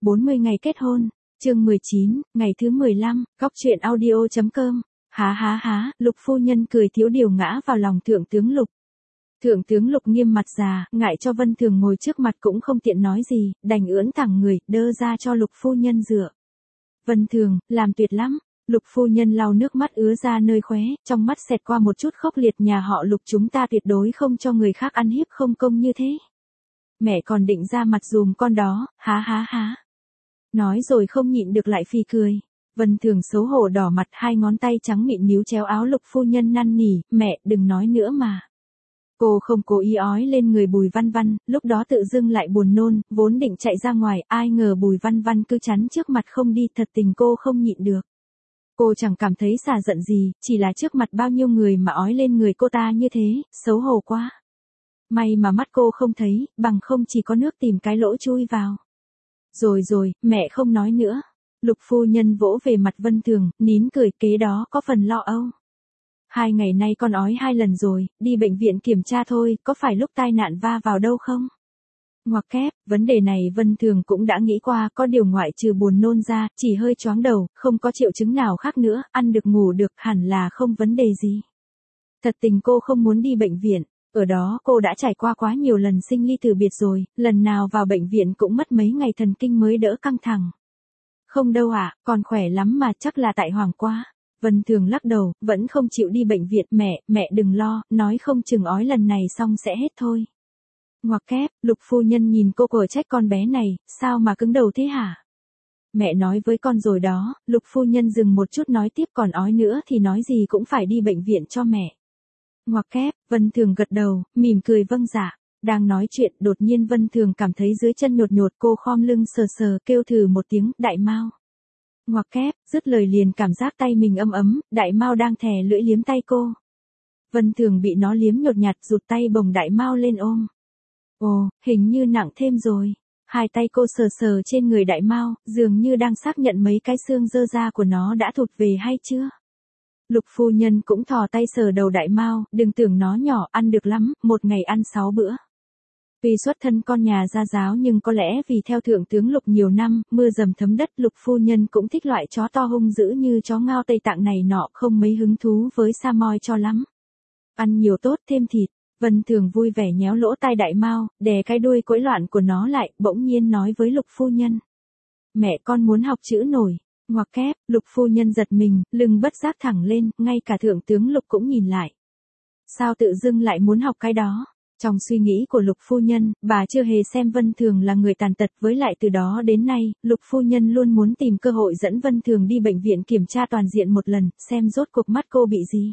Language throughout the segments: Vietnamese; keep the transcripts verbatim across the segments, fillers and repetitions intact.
bốn mươi ngày kết hôn, chương mười chín, ngày thứ mười lăm, góc truyện audio chấm com. Há há há, Lục phu nhân cười thiếu điều ngã vào lòng thượng tướng Lục. Thượng tướng Lục nghiêm mặt già, ngại cho Vân Thường ngồi trước mặt cũng không tiện nói gì, đành ưỡn thẳng người, đơ ra cho Lục phu nhân dựa. Vân Thường, làm tuyệt lắm. Lục phu nhân lau nước mắt ứa ra nơi khóe, trong mắt xẹt qua một chút khốc liệt, nhà họ Lục chúng ta tuyệt đối không cho người khác ăn hiếp không công như thế. Mẹ còn định ra mặt dùm con đó, há há há. Nói rồi không nhịn được lại phì cười. Vân Thường xấu hổ đỏ mặt, hai ngón tay trắng mịn níu chéo áo Lục phu nhân năn nỉ, mẹ đừng nói nữa mà. Cô không cố ý ói lên người Bùi Văn Văn, lúc đó tự dưng lại buồn nôn, vốn định chạy ra ngoài, ai ngờ Bùi Văn Văn cứ chắn trước mặt không đi, thật tình cô không nhịn được. Cô chẳng cảm thấy xả giận gì, chỉ là trước mặt bao nhiêu người mà ói lên người cô ta như thế, xấu hổ quá. May mà mắt cô không thấy, bằng không chỉ có nước tìm cái lỗ chui vào. Rồi rồi, mẹ không nói nữa. Lục phu nhân vỗ về mặt Vân Thường, nín cười, kế đó có phần lo âu. Hai ngày nay con ói hai lần rồi, đi bệnh viện kiểm tra thôi, có phải lúc tai nạn va vào đâu không? Ngoặc kép, vấn đề này Vân Thường cũng đã nghĩ qua, có điều ngoại trừ buồn nôn ra, chỉ hơi choáng đầu, không có triệu chứng nào khác nữa, ăn được ngủ được, hẳn là không vấn đề gì. Thật tình cô không muốn đi bệnh viện, ở đó cô đã trải qua quá nhiều lần sinh ly từ biệt rồi, lần nào vào bệnh viện cũng mất mấy ngày thần kinh mới đỡ căng thẳng. Không đâu ạ, à, còn khỏe lắm mà, chắc là tại hoảng quá. Vân Thường lắc đầu, vẫn không chịu đi bệnh viện, mẹ, mẹ đừng lo, nói không chừng ói lần này xong sẽ hết thôi. Ngoặc kép, Lục phu nhân nhìn cô cở trách con bé này, sao mà cứng đầu thế hả? Mẹ nói với con rồi đó. Lục phu nhân dừng một chút nói tiếp, còn ói nữa thì nói gì cũng phải đi bệnh viện cho mẹ. Ngoặc kép, Vân Thường gật đầu, mỉm cười vâng dạ. Đang nói chuyện, đột nhiên Vân Thường cảm thấy dưới chân nhột nhột, cô khom lưng sờ sờ, kêu thử một tiếng, Đại Mao. Ngoặc kép, dứt lời liền cảm giác tay mình ấm ấm, Đại Mao đang thè lưỡi liếm tay cô. Vân Thường bị nó liếm nhột nhạt, rụt tay bồng Đại Mao lên ôm. Ồ, hình như nặng thêm rồi. Hai tay cô sờ sờ trên người Đại Mao, dường như đang xác nhận mấy cái xương dơ da của nó đã thụt về hay chưa. Lục phu nhân cũng thò tay sờ đầu Đại Mao, đừng tưởng nó nhỏ, ăn được lắm, một ngày ăn sáu bữa. Vì xuất thân con nhà gia giáo nhưng có lẽ vì theo thượng tướng Lục nhiều năm, mưa dầm thấm đất, Lục phu nhân cũng thích loại chó to hung dữ như chó Ngao Tây Tạng này nọ, không mấy hứng thú với Samoy cho lắm. Ăn nhiều tốt, thêm thịt. Vân Thường vui vẻ nhéo lỗ tai Đại Mao, đè cái đuôi quẫy loạn của nó lại, bỗng nhiên nói với Lục phu nhân. Mẹ con muốn học chữ nổi. Ngoặc kép, Lục phu nhân giật mình, lưng bất giác thẳng lên, ngay cả thượng tướng Lục cũng nhìn lại. Sao tự dưng lại muốn học cái đó? Trong suy nghĩ của Lục phu nhân, bà chưa hề xem Vân Thường là người tàn tật, với lại từ đó đến nay, Lục phu nhân luôn muốn tìm cơ hội dẫn Vân Thường đi bệnh viện kiểm tra toàn diện một lần, xem rốt cuộc mắt cô bị gì.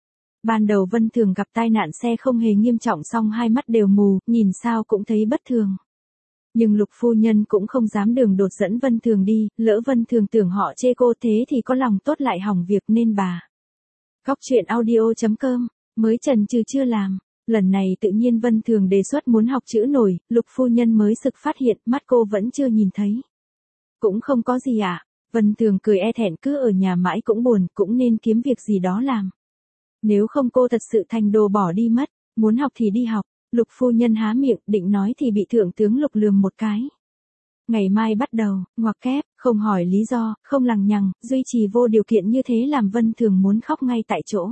Ban đầu Vân Thường gặp tai nạn xe không hề nghiêm trọng, song hai mắt đều mù, nhìn sao cũng thấy bất thường. Nhưng Lục phu nhân cũng không dám đường đột dẫn Vân Thường đi, lỡ Vân Thường tưởng họ chê cô thế thì có lòng tốt lại hỏng việc, nên bà. Góc truyện audio chấm com, mới chần chừ chưa làm. Lần này tự nhiên Vân Thường đề xuất muốn học chữ nổi, Lục phu nhân mới sực phát hiện, mắt cô vẫn chưa nhìn thấy. Cũng không có gì ạ. À? Vân Thường cười e thẹn, cứ ở nhà mãi cũng buồn, cũng nên kiếm việc gì đó làm. Nếu không cô thật sự thành đồ bỏ đi mất, muốn học thì đi học. Lục phu nhân há miệng, định nói thì bị thượng tướng Lục lườm một cái. Ngày mai bắt đầu, ngoặc kép, không hỏi lý do, không lằng nhằng, duy trì vô điều kiện như thế làm Vân Thường muốn khóc ngay tại chỗ.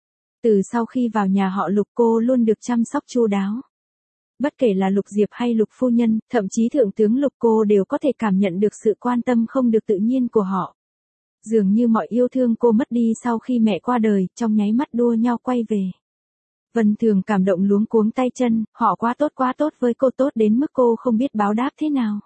Từ sau khi vào nhà họ Lục cô luôn được chăm sóc chu đáo. Bất kể là Lục Diệp hay Lục phu nhân, thậm chí thượng tướng Lục, cô đều có thể cảm nhận được sự quan tâm không được tự nhiên của họ. Dường như mọi yêu thương cô mất đi sau khi mẹ qua đời, trong nháy mắt đua nhau quay về. Vân Thường cảm động luống cuống tay chân, họ quá tốt quá tốt với cô, tốt đến mức cô không biết báo đáp thế nào.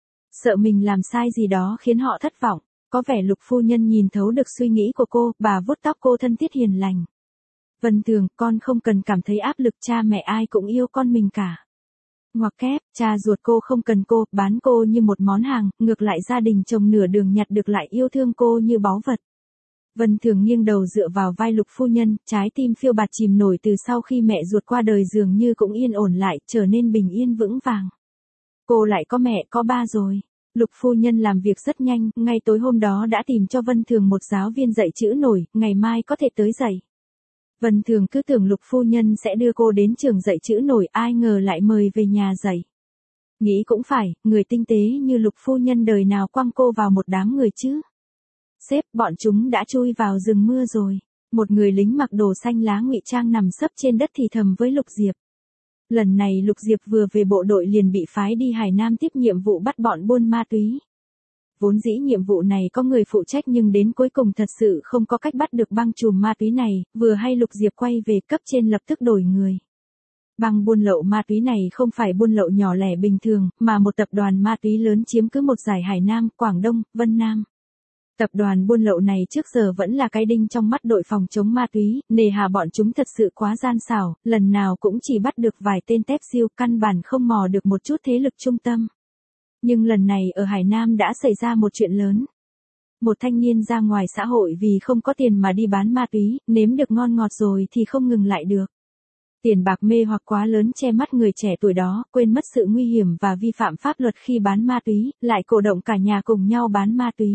Sợ mình làm sai gì đó khiến họ thất vọng, có vẻ Lục phu nhân nhìn thấu được suy nghĩ của cô, bà vuốt tóc cô thân thiết hiền lành. Vân Thường, con không cần cảm thấy áp lực, cha mẹ ai cũng yêu con mình cả. Ngoặc kép, cha ruột cô không cần cô, bán cô như một món hàng, ngược lại gia đình chồng nửa đường nhặt được lại yêu thương cô như báu vật. Vân Thường nghiêng đầu dựa vào vai Lục phu nhân, trái tim phiêu bạt chìm nổi, từ sau khi mẹ ruột qua đời dường như cũng yên ổn lại, trở nên bình yên vững vàng. Cô lại có mẹ có ba rồi. Lục phu nhân làm việc rất nhanh, ngay tối hôm đó đã tìm cho Vân Thường một giáo viên dạy chữ nổi, ngày mai có thể tới dạy. Vân Thường cứ tưởng Lục phu nhân sẽ đưa cô đến trường dạy chữ nổi, ai ngờ lại mời về nhà dạy. Nghĩ cũng phải, người tinh tế như Lục phu nhân đời nào quăng cô vào một đám người chứ. Sếp, bọn chúng đã chui vào rừng mưa rồi. Một người lính mặc đồ xanh lá ngụy trang nằm sấp trên đất thì thầm với Lục Diệp. Lần này Lục Diệp vừa về bộ đội liền bị phái đi Hải Nam tiếp nhiệm vụ bắt bọn buôn ma túy. Vốn dĩ nhiệm vụ này có người phụ trách nhưng đến cuối cùng thật sự không có cách bắt được băng chùm ma túy này, vừa hay Lục Diệp quay về cấp trên lập tức đổi người. Băng buôn lậu ma túy này không phải buôn lậu nhỏ lẻ bình thường, mà một tập đoàn ma túy lớn chiếm cứ một dải Hải Nam, Quảng Đông, Vân Nam. Tập đoàn buôn lậu này trước giờ vẫn là cái đinh trong mắt đội phòng chống ma túy, nề hà bọn chúng thật sự quá gian xảo, lần nào cũng chỉ bắt được vài tên tép siêu, căn bản không mò được một chút thế lực trung tâm. Nhưng lần này ở Hải Nam đã xảy ra một chuyện lớn. Một thanh niên ra ngoài xã hội vì không có tiền mà đi bán ma túy, nếm được ngon ngọt rồi thì không ngừng lại được. Tiền bạc mê hoặc quá lớn che mắt người trẻ tuổi đó, quên mất sự nguy hiểm và vi phạm pháp luật khi bán ma túy, lại cổ động cả nhà cùng nhau bán ma túy.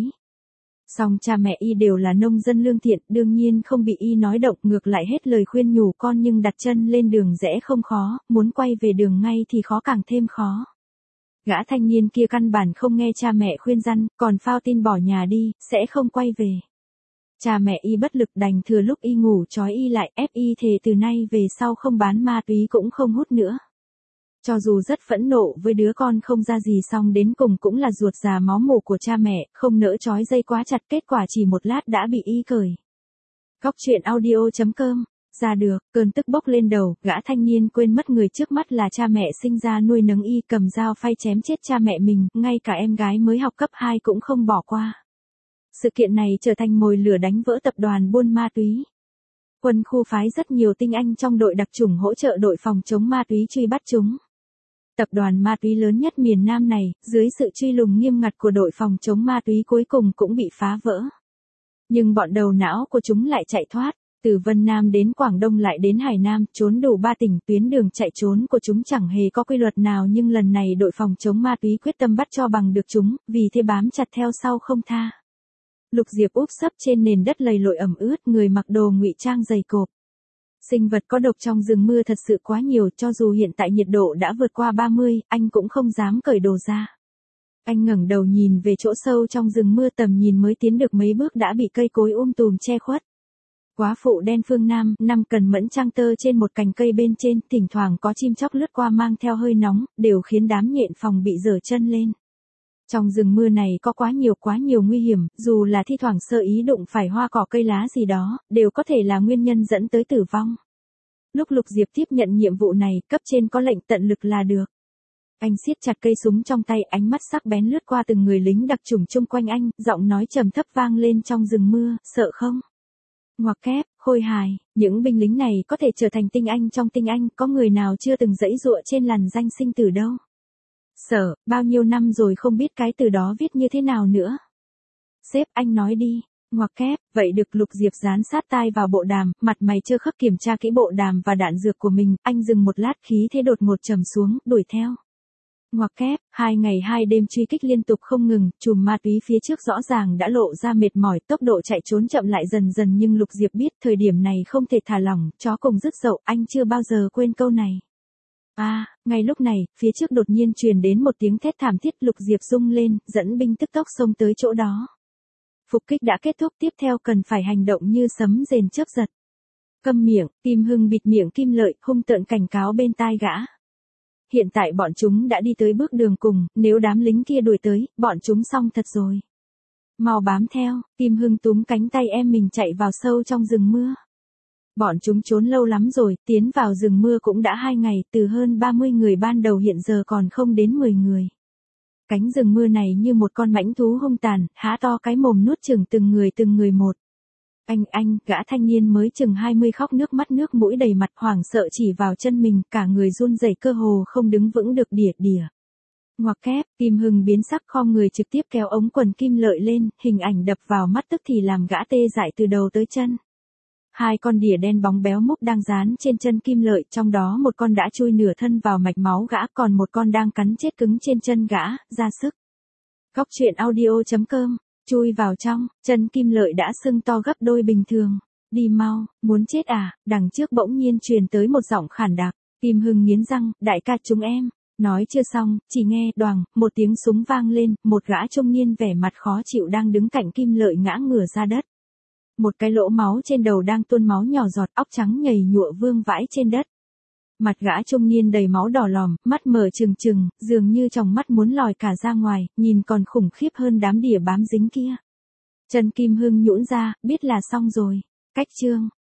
Song cha mẹ y đều là nông dân lương thiện, đương nhiên không bị y nói động, ngược lại hết lời khuyên nhủ con, nhưng đặt chân lên đường rẽ không khó, muốn quay về đường ngay thì khó càng thêm khó. Gã thanh niên kia căn bản không nghe cha mẹ khuyên răn, còn phao tin bỏ nhà đi, sẽ không quay về. Cha mẹ y bất lực đành thừa lúc y ngủ trói y lại, ép y thề từ nay về sau không bán ma túy cũng không hút nữa. Cho dù rất phẫn nộ với đứa con không ra gì, xong đến cùng cũng là ruột già máu mủ của cha mẹ, không nỡ trói dây quá chặt, kết quả chỉ một lát đã bị y cởi. Cóc truyện audio chấm com. Ra được, cơn tức bốc lên đầu, gã thanh niên quên mất người trước mắt là cha mẹ sinh ra nuôi nấng y, cầm dao phay chém chết cha mẹ mình, ngay cả em gái mới học cấp hai cũng không bỏ qua. Sự kiện này trở thành mồi lửa đánh vỡ tập đoàn buôn ma túy. Quân khu phái rất nhiều tinh anh trong đội đặc chủng hỗ trợ đội phòng chống ma túy truy bắt chúng. Tập đoàn ma túy lớn nhất miền Nam này, dưới sự truy lùng nghiêm ngặt của đội phòng chống ma túy cuối cùng cũng bị phá vỡ. Nhưng bọn đầu não của chúng lại chạy thoát, từ Vân Nam đến Quảng Đông lại đến Hải Nam, trốn đủ ba tỉnh, tuyến đường chạy trốn của chúng chẳng hề có quy luật nào, nhưng lần này đội phòng chống ma túy quyết tâm bắt cho bằng được chúng, vì thế bám chặt theo sau không tha. Lục Diệp úp sấp trên nền đất lầy lội ẩm ướt, người mặc đồ ngụy trang dày cộp. Sinh vật có độc trong rừng mưa thật sự quá nhiều, cho dù hiện tại nhiệt độ đã vượt qua ba mươi, anh cũng không dám cởi đồ ra. Anh ngẩng đầu nhìn về chỗ sâu trong rừng mưa, tầm nhìn mới tiến được mấy bước đã bị cây cối um tùm che khuất. Quá phụ đen phương Nam, năm cần mẫn trang tơ trên một cành cây bên trên, thỉnh thoảng có chim chóc lướt qua mang theo hơi nóng, đều khiến đám nhện phòng bị dở chân lên. Trong rừng mưa này có quá nhiều quá nhiều nguy hiểm, dù là thi thoảng sơ ý đụng phải hoa cỏ cây lá gì đó, đều có thể là nguyên nhân dẫn tới tử vong. Lúc Lục Diệp tiếp nhận nhiệm vụ này, cấp trên có lệnh tận lực là được. Anh siết chặt cây súng trong tay, ánh mắt sắc bén lướt qua từng người lính đặc chủng chung quanh anh, giọng nói trầm thấp vang lên trong rừng mưa, sợ không? Ngoặc kép, khôi hài, những binh lính này có thể trở thành tinh anh trong tinh anh, có người nào chưa từng giãy giụa trên lằn danh sinh tử đâu. Sợ, bao nhiêu năm rồi không biết cái từ đó viết như thế nào nữa. Sếp, anh nói đi. Ngoặc kép, vậy được. Lục Diệp dán sát tai vào bộ đàm, mặt mày trơ khớp kiểm tra kỹ bộ đàm và đạn dược của mình, anh dừng một lát, khí thế đột ngột trầm xuống, đuổi theo. Ngoặc kép, hai ngày hai đêm truy kích liên tục không ngừng, chùm ma túy phía trước rõ ràng đã lộ ra mệt mỏi, tốc độ chạy trốn chậm lại dần dần, nhưng Lục Diệp biết thời điểm này không thể thả lỏng, chó cùng rứt dậu, anh chưa bao giờ quên câu này. À, ngay lúc này, phía trước đột nhiên truyền đến một tiếng thét thảm thiết, Lục Diệp rung lên, dẫn binh tức tốc xông tới chỗ đó. Phục kích đã kết thúc, tiếp theo cần phải hành động như sấm rền chớp giật. Câm miệng, Kim Hưng bịt miệng Kim Lợi, hung tợn cảnh cáo bên tai gã. Hiện tại bọn chúng đã đi tới bước đường cùng, nếu đám lính kia đuổi tới, bọn chúng xong thật rồi. Mau bám theo, Kim Hưng túm cánh tay em mình chạy vào sâu trong rừng mưa. Bọn chúng trốn lâu lắm rồi, tiến vào rừng mưa cũng đã hai ngày, từ hơn ba mươi người ban đầu hiện giờ còn không đến mười người. Cánh rừng mưa này như một con mãnh thú hung tàn, há to cái mồm nuốt chửng từng người từng người một. Anh anh, gã thanh niên mới chừng hai mươi khóc nước mắt nước mũi đầy mặt, hoảng sợ chỉ vào chân mình, cả người run rẩy cơ hồ không đứng vững được, đỉa đỉa. Ngoặc kép, Kim Hưng biến sắc, khom người trực tiếp kéo ống quần Kim Lợi lên, hình ảnh đập vào mắt tức thì làm gã tê dại từ đầu tới chân. Hai con đỉa đen bóng béo múc đang dán trên chân Kim Lợi, trong đó một con đã chui nửa thân vào mạch máu gã, còn một con đang cắn chết cứng trên chân gã, ra sức. Cóc truyện audio chấm com, chui vào trong, chân Kim Lợi đã sưng to gấp đôi bình thường. Đi mau, muốn chết à? Đằng trước bỗng nhiên truyền tới một giọng khản đặc. Kim Hưng nghiến răng, đại ca chúng em. Nói chưa xong, chỉ nghe đoàng, một tiếng súng vang lên, một gã trung niên vẻ mặt khó chịu đang đứng cạnh Kim Lợi ngã ngửa ra đất. Một cái lỗ máu trên đầu đang tuôn máu nhỏ giọt, óc trắng nhầy nhụa vương vãi trên đất. Mặt gã trung niên đầy máu đỏ lòm, mắt mở trừng trừng, dường như tròng mắt muốn lòi cả ra ngoài, nhìn còn khủng khiếp hơn đám đỉa bám dính kia. Trần Kim Hưng nhũn ra, biết là xong rồi. Cách chương